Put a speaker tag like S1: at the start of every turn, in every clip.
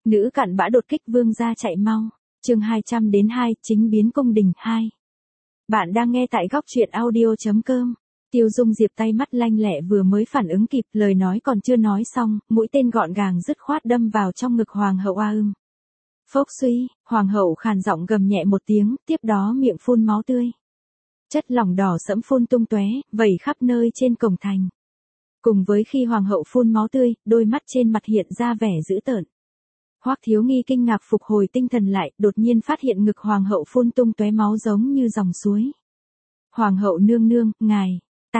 S1: Nữ cặn bã đột kích vương gia chạy mau. Chương 202, chính biến cung đình 2. Bạn đang nghe tại góc truyện audio.com. Tiêu Dung Diệp tay mắt lanh lẹ vừa mới phản ứng kịp, lời nói còn chưa nói xong, mũi tên gọn gàng dứt khoát đâm vào trong ngực hoàng hậu a ưm. Phốc suy, hoàng hậu khàn giọng gầm nhẹ một tiếng, tiếp đó miệng phun máu tươi. Chất lỏng đỏ sẫm phun tung tóe, vẩy khắp nơi trên cổng thành. Cùng với khi hoàng hậu phun máu tươi, đôi mắt trên mặt hiện ra vẻ dữ tợn. Hoắc Thiếu Nghi kinh ngạc phục hồi tinh thần lại, đột nhiên phát hiện ngực hoàng hậu phun tung tóe máu giống như dòng suối. Hoàng hậu nương nương, ngài,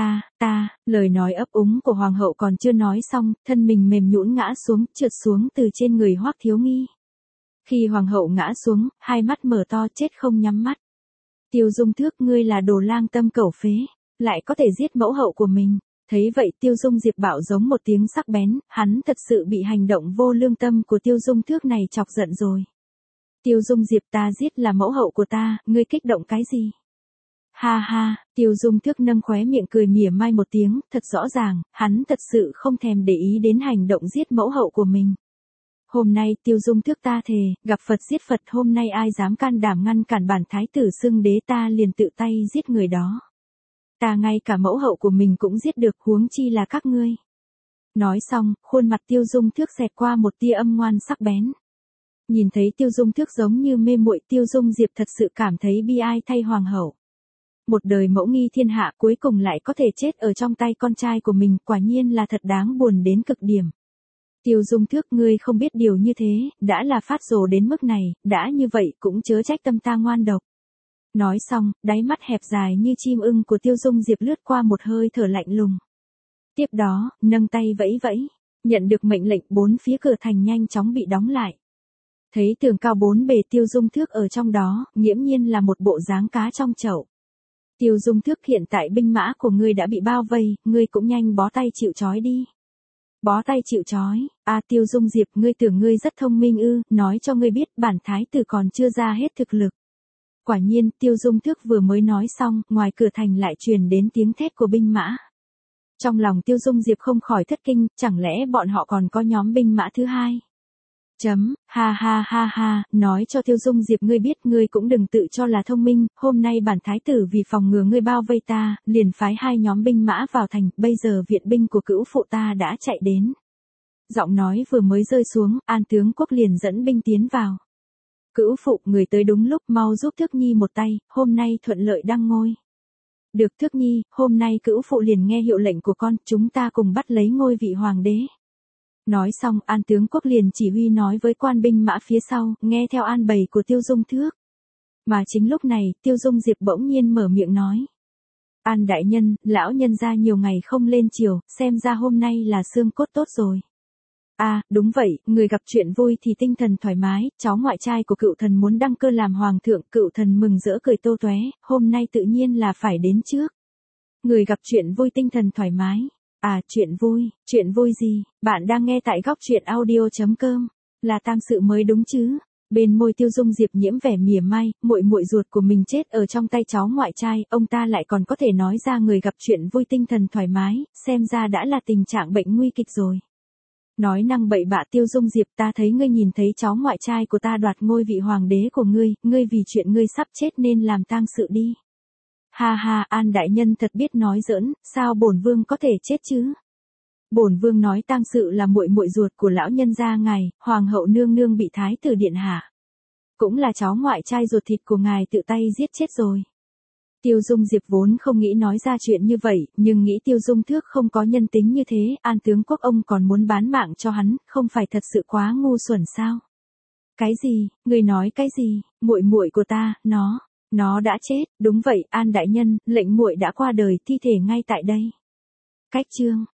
S1: lời nói ấp úng của hoàng hậu còn chưa nói xong, thân mình mềm nhũn ngã xuống, trượt xuống từ trên người Hoắc Thiếu Nghi. Khi hoàng hậu ngã xuống, hai mắt mở to chết không nhắm mắt. Tiêu Dung Thước, ngươi là đồ lang tâm cẩu phế, lại có thể giết mẫu hậu của mình. Thấy vậy Tiêu Dung Diệp bạo giống một tiếng sắc bén, hắn thật sự bị hành động vô lương tâm của Tiêu Dung Thước này chọc giận rồi. Tiêu Dung Diệp, ta giết là mẫu hậu của ta, ngươi kích động cái gì? Ha ha, Tiêu Dung Thước nâng khóe miệng cười mỉa mai một tiếng, thật rõ ràng, hắn thật sự không thèm để ý đến hành động giết mẫu hậu của mình. Hôm nay Tiêu Dung Thước ta thề, gặp Phật giết Phật, hôm nay ai dám can đảm ngăn cản bản thái tử xưng đế ta liền tự tay giết người đó. Ta ngay cả mẫu hậu của mình cũng giết được, huống chi là các ngươi. Nói xong, khuôn mặt Tiêu Dung Thước xẹt qua một tia âm ngoan sắc bén. Nhìn thấy Tiêu Dung Thước giống như mê muội, Tiêu Dung Diệp thật sự cảm thấy bi ai thay hoàng hậu. Một đời mẫu nghi thiên hạ cuối cùng lại có thể chết ở trong tay con trai của mình, quả nhiên là thật đáng buồn đến cực điểm. Tiêu Dung Thước, ngươi không biết điều như thế, đã là phát rồ đến mức này, đã như vậy cũng chớ trách tâm ta ngoan độc. Nói xong, đáy mắt hẹp dài như chim ưng của Tiêu Dung Diệp lướt qua một hơi thở lạnh lùng. Tiếp đó, nâng tay vẫy vẫy, nhận được mệnh lệnh, bốn phía cửa thành nhanh chóng bị đóng lại. Thấy tường cao bốn bề Tiêu Dung Thước ở trong đó, nghiễm nhiên là một bộ dáng cá trong chậu. Tiêu Dung Thước, hiện tại binh mã của ngươi đã bị bao vây, ngươi cũng nhanh bó tay chịu trói đi. Bó tay chịu trói, Tiêu Dung Diệp, ngươi tưởng ngươi rất thông minh ư? Nói cho ngươi biết, bản thái tử còn chưa ra hết thực lực. Quả nhiên, Tiêu Dung Thước vừa mới nói xong, ngoài cửa thành lại truyền đến tiếng thét của binh mã. Trong lòng Tiêu Dung Diệp không khỏi thất kinh, chẳng lẽ bọn họ còn có nhóm binh mã thứ hai? Ha, nói cho Tiêu Dung Diệp ngươi biết, ngươi cũng đừng tự cho là thông minh, hôm nay bản thái tử vì phòng ngừa ngươi bao vây ta, liền phái hai nhóm binh mã vào thành, bây giờ viện binh của cữu phụ ta đã chạy đến. Giọng nói vừa mới rơi xuống, An tướng quốc liền dẫn binh tiến vào. Cữu phụ, người tới đúng lúc, mau giúp Thước Nhi một tay, hôm nay thuận lợi đăng ngôi. Được Thước Nhi, hôm nay cữu phụ liền nghe hiệu lệnh của con, chúng ta cùng bắt lấy ngôi vị hoàng đế. Nói xong, An tướng quốc liền chỉ huy nói với quan binh mã phía sau, nghe theo an bày của Tiêu Dung Thước. Mà chính lúc này, Tiêu Dung Diệp bỗng nhiên mở miệng nói. An đại nhân, lão nhân gia nhiều ngày không lên triều, xem ra hôm nay là xương cốt tốt rồi. Đúng vậy, người gặp chuyện vui thì tinh thần thoải mái, cháu ngoại trai của cựu thần muốn đăng cơ làm hoàng thượng, cựu thần mừng rỡ cười tô toé, hôm nay tự nhiên là phải đến trước. Người gặp chuyện vui tinh thần thoải mái. Chuyện vui gì? Bạn đang nghe tại góc truyện audio.com, là tang sự mới đúng chứ? Bên môi Tiêu Dung Diệp nhiễm vẻ mỉa mai, muội ruột của mình chết ở trong tay cháu ngoại trai, ông ta lại còn có thể nói ra người gặp chuyện vui tinh thần thoải mái, xem ra đã là tình trạng bệnh nguy kịch rồi. Nói năng bậy bạ Tiêu Dung Diệp, ta thấy ngươi nhìn thấy cháu ngoại trai của ta đoạt ngôi vị hoàng đế của ngươi vì chuyện ngươi sắp chết nên làm tang sự đi. Ha, An đại nhân thật biết nói giỡn, sao bổn vương có thể chết chứ? Bổn vương nói tang sự là muội ruột của lão nhân gia ngài, hoàng hậu nương nương bị thái tử điện hạ. Cũng là cháu ngoại trai ruột thịt của ngài tự tay giết chết rồi. Tiêu Dung Diệp vốn không nghĩ nói ra chuyện như vậy, nhưng nghĩ Tiêu Dung Thước không có nhân tính như thế, An tướng quốc ông còn muốn bán mạng cho hắn, không phải thật sự quá ngu xuẩn sao? Cái gì? Người nói cái gì? Muội của ta, nó đã chết, đúng vậy, An đại nhân, lệnh muội đã qua đời, thi thể ngay tại đây. Cách chương